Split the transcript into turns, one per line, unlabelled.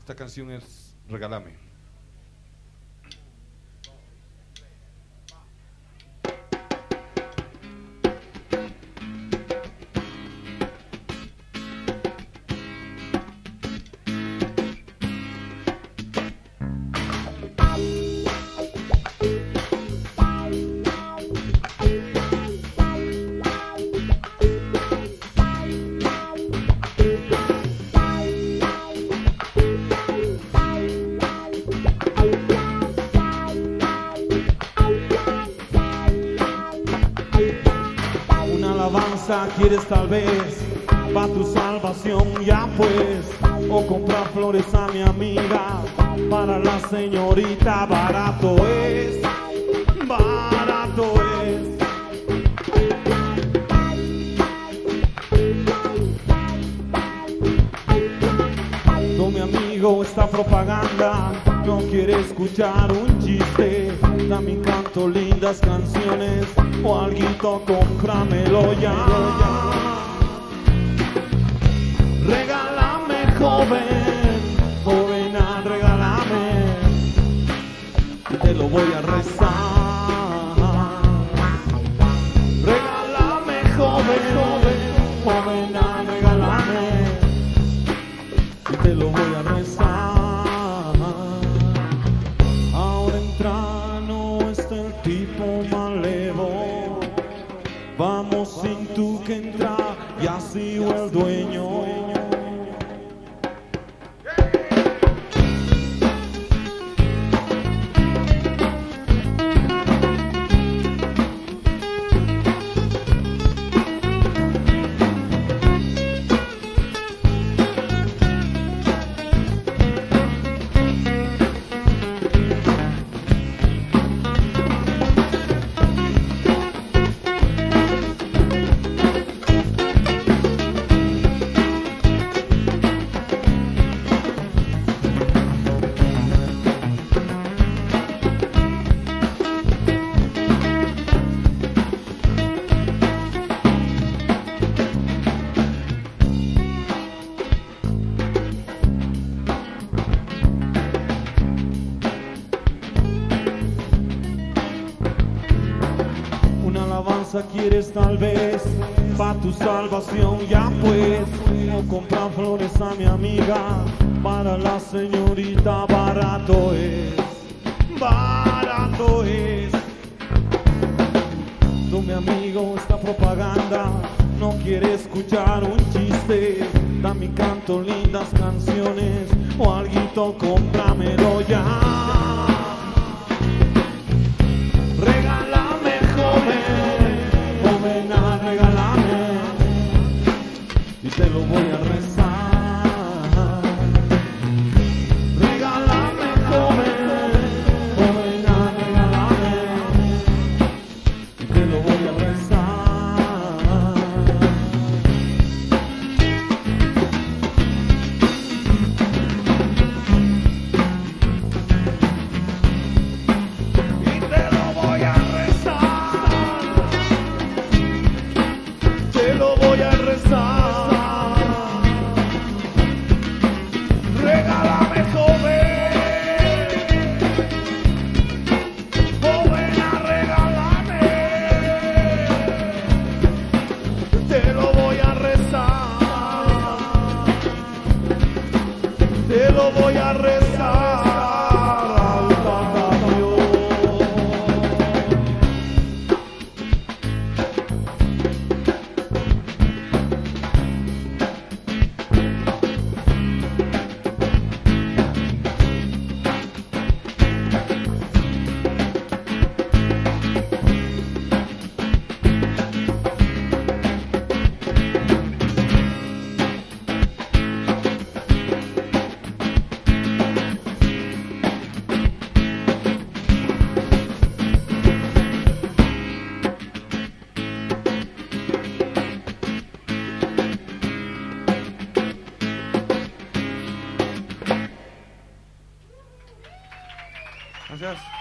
Esta canción es Regálame.
Quieres tal vez pa' tu salvación ya pues, o comprar flores a mi amiga para la señorita. Barato es, barato es. No, mi amigo, esta propaganda no quiere escuchar un chiste. También canto lindas canciones o alguito, cómpramelo ya. Regálame, joven, jovena, regálame, y te lo voy a rezar. Regálame, joven, jovena, regálame, y te lo voy a rezar. Ahora entrano está el tipo malevo. Vamos sin tú que entrar, y así el dueño. Quieres tal vez pa' tu salvación ya pues, o comprar flores a mi amiga para la señorita. Barato es, barato es. No, mi amigo, esta propaganda no quiere escuchar un chiste. También canto lindas canciones o alguito, cómpramelo ya. Regálame, joven, regálame, y te lo voy a rezar. Regálame, joven, jovena, regálame, y te lo voy a rezar. Y te lo voy a te lo voy a rezar. Regálame, joven, jovena, regálame, te lo voy a rezar, te lo voy a rezar. Gracias.